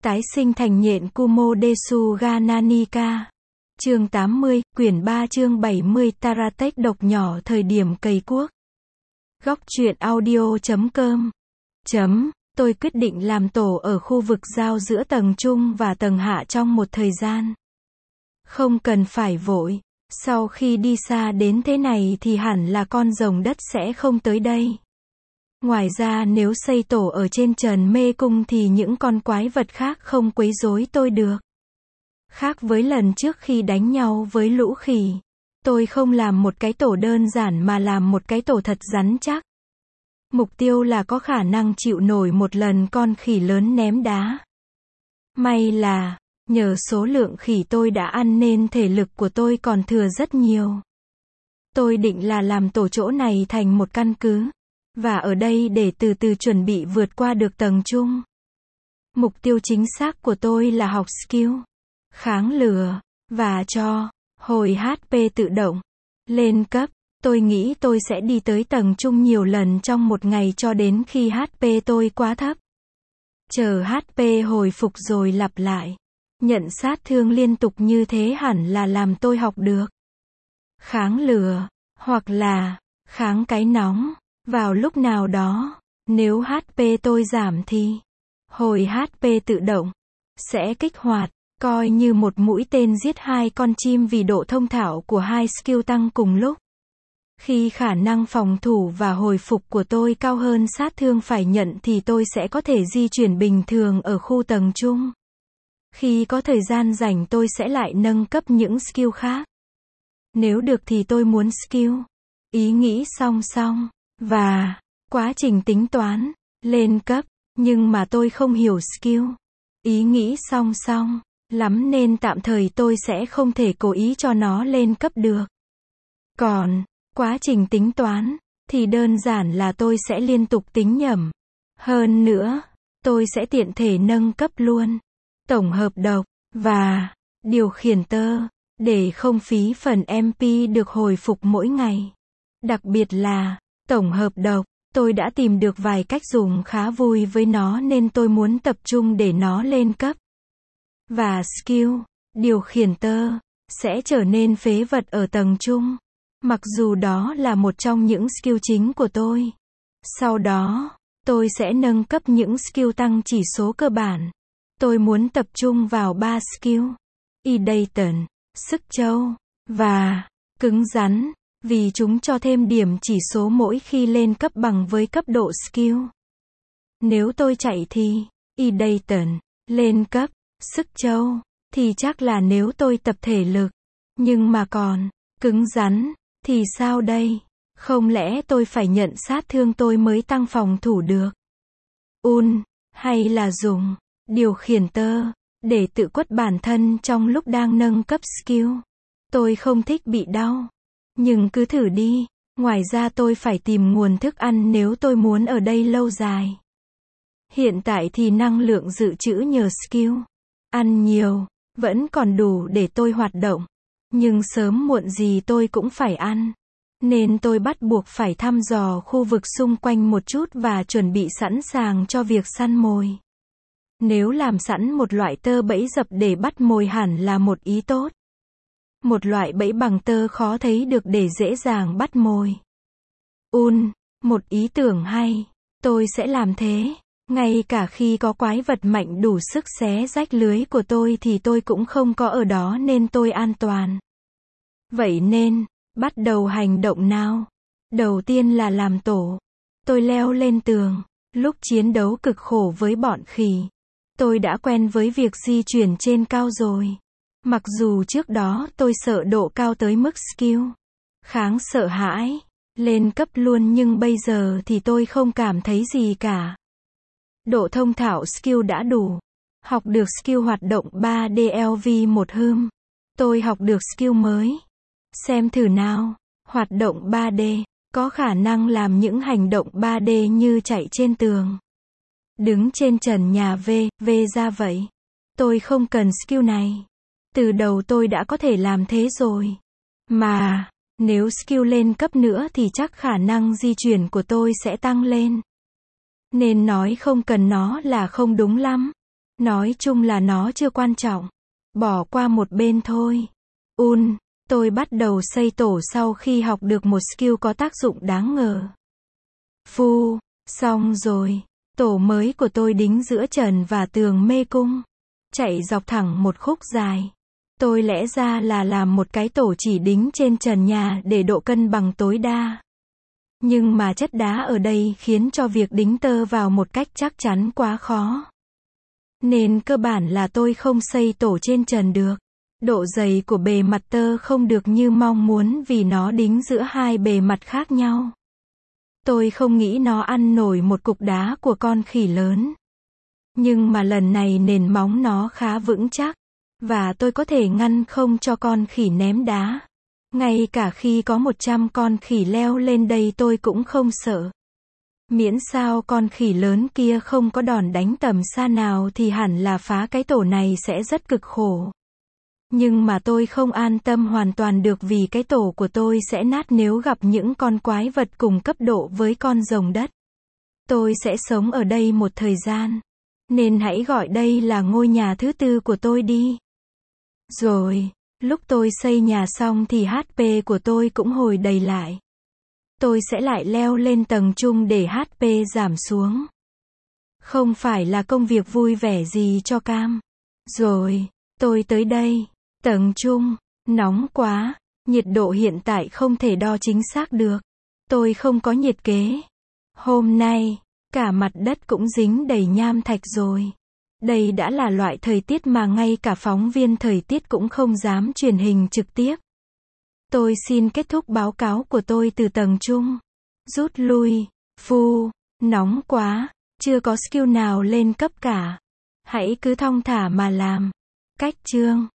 Tái sinh thành nhện Kumodesu ga Nanika. Chương 80, quyển 3 chương 70 Taratech độc nhỏ thời điểm cày cuốc. Góc truyện audio.com. Tôi quyết định làm tổ ở khu vực giao giữa tầng trung và tầng hạ trong một thời gian. Không cần phải vội. Sau khi đi xa đến thế này thì hẳn là con rồng đất sẽ không tới đây. Ngoài ra nếu xây tổ ở trên trần mê cung thì những con quái vật khác không quấy rối tôi được. Khác với lần trước khi đánh nhau với lũ khỉ, tôi không làm một cái tổ đơn giản mà làm một cái tổ thật rắn chắc. Mục tiêu là có khả năng chịu nổi một lần con khỉ lớn ném đá. May là, nhờ số lượng khỉ tôi đã ăn nên thể lực của tôi còn thừa rất nhiều. Tôi định là làm tổ chỗ này thành một căn cứ, và ở đây để từ từ chuẩn bị vượt qua được tầng trung. Mục tiêu chính xác của tôi là học skill, kháng lửa, và cho hồi HP tự động. Lên cấp, tôi nghĩ tôi sẽ đi tới tầng trung nhiều lần trong một ngày cho đến khi HP tôi quá thấp. Chờ HP hồi phục rồi lặp lại. Nhận sát thương liên tục như thế hẳn là làm tôi học được. Kháng lửa, hoặc là kháng cái nóng. Vào lúc nào đó, nếu HP tôi giảm thì hồi HP tự động sẽ kích hoạt, coi như một mũi tên giết hai con chim vì độ thông thạo của hai skill tăng cùng lúc. Khi khả năng phòng thủ và hồi phục của tôi cao hơn sát thương phải nhận thì tôi sẽ có thể di chuyển bình thường ở khu tầng trung. Khi có thời gian rảnh tôi sẽ lại nâng cấp những skill khác. Nếu được thì tôi muốn skill, ý nghĩ song song, và quá trình tính toán, lên cấp, nhưng mà tôi không hiểu skill, ý nghĩ song song lắm nên tạm thời tôi sẽ không thể cố ý cho nó lên cấp được. Còn, quá trình tính toán, thì đơn giản là tôi sẽ liên tục tính nhẩm. Hơn nữa, tôi sẽ tiện thể nâng cấp luôn tổng hợp độc, và điều khiển tơ, để không phí phần MP được hồi phục mỗi ngày. Đặc biệt là tổng hợp độc, tôi đã tìm được vài cách dùng khá vui với nó nên tôi muốn tập trung để nó lên cấp. Và skill, điều khiển tơ, sẽ trở nên phế vật ở tầng trung. Mặc dù đó là một trong những skill chính của tôi. Sau đó, tôi sẽ nâng cấp những skill tăng chỉ số cơ bản. Tôi muốn tập trung vào 3 skill. Edaton, sức trâu, và cứng rắn. Vì chúng cho thêm điểm chỉ số mỗi khi lên cấp bằng với cấp độ skill. Nếu tôi chạy thì, Edaton, lên cấp, sức trâu, thì chắc là nếu tôi tập thể lực. Nhưng mà còn, cứng rắn, thì sao đây? Không lẽ tôi phải nhận sát thương tôi mới tăng phòng thủ được? Hay là dùng điều khiển tơ, để tự quất bản thân trong lúc đang nâng cấp skill. Tôi không thích bị đau. Nhưng cứ thử đi, ngoài ra tôi phải tìm nguồn thức ăn nếu tôi muốn ở đây lâu dài. Hiện tại thì năng lượng dự trữ nhờ skill, ăn nhiều, vẫn còn đủ để tôi hoạt động. Nhưng sớm muộn gì tôi cũng phải ăn. Nên tôi bắt buộc phải thăm dò khu vực xung quanh một chút và chuẩn bị sẵn sàng cho việc săn mồi. Nếu làm sẵn một loại tơ bẫy dập để bắt mồi hẳn là một ý tốt. Một loại bẫy bằng tơ khó thấy được để dễ dàng bắt mồi. Một ý tưởng hay. Tôi sẽ làm thế. Ngay cả khi có quái vật mạnh đủ sức xé rách lưới của tôi thì tôi cũng không có ở đó nên tôi an toàn. Vậy nên, bắt đầu hành động nào. Đầu tiên là làm tổ. Tôi leo lên tường. Lúc chiến đấu cực khổ với bọn khỉ, tôi đã quen với việc di chuyển trên cao rồi. Mặc dù trước đó tôi sợ độ cao tới mức skill kháng sợ hãi, lên cấp luôn nhưng bây giờ thì tôi không cảm thấy gì cả. Độ thông thạo skill đã đủ. Học được skill hoạt động 3DLV một hôm. Tôi học được skill mới. Xem thử nào. Hoạt động 3D, có khả năng làm những hành động 3D như chạy trên tường, đứng trên trần nhà ra vậy. Tôi không cần skill này. Từ đầu tôi đã có thể làm thế rồi. Mà, nếu skill lên cấp nữa thì chắc khả năng di chuyển của tôi sẽ tăng lên. Nên nói không cần nó là không đúng lắm. Nói chung là nó chưa quan trọng. Bỏ qua một bên thôi. Tôi bắt đầu xây tổ sau khi học được một skill có tác dụng đáng ngờ. Xong rồi. Tổ mới của tôi đính giữa trần và tường mê cung. Chạy dọc thẳng một khúc dài. Tôi lẽ ra là làm một cái tổ chỉ đính trên trần nhà để độ cân bằng tối đa. Nhưng mà chất đá ở đây khiến cho việc đính tơ vào một cách chắc chắn quá khó. Nên cơ bản là tôi không xây tổ trên trần được. Độ dày của bề mặt tơ không được như mong muốn vì nó đính giữa hai bề mặt khác nhau. Tôi không nghĩ nó ăn nổi một cục đá của con khỉ lớn. Nhưng mà lần này nền móng nó khá vững chắc. Và tôi có thể ngăn không cho con khỉ ném đá. Ngay cả khi có 100 con khỉ leo lên đây tôi cũng không sợ. Miễn sao con khỉ lớn kia không có đòn đánh tầm xa nào thì hẳn là phá cái tổ này sẽ rất cực khổ. Nhưng mà tôi không an tâm hoàn toàn được vì cái tổ của tôi sẽ nát nếu gặp những con quái vật cùng cấp độ với con rồng đất. Tôi sẽ sống ở đây một thời gian. Nên hãy gọi đây là ngôi nhà thứ 4 của tôi đi. Rồi, lúc tôi xây nhà xong thì HP của tôi cũng hồi đầy lại. Tôi sẽ lại leo lên tầng trung để HP giảm xuống. Không phải là công việc vui vẻ gì cho Cam. Rồi, tôi tới đây. Tầng trung, nóng quá. Nhiệt độ hiện tại không thể đo chính xác được. Tôi không có nhiệt kế. Hôm nay, cả mặt đất cũng dính đầy nham thạch rồi. Đây đã là loại thời tiết mà ngay cả phóng viên thời tiết cũng không dám truyền hình trực tiếp. Tôi xin kết thúc báo cáo của tôi từ tầng trung. Rút lui. Nóng quá. Chưa có skill nào lên cấp cả. Hãy cứ thong thả mà làm. Cách chương.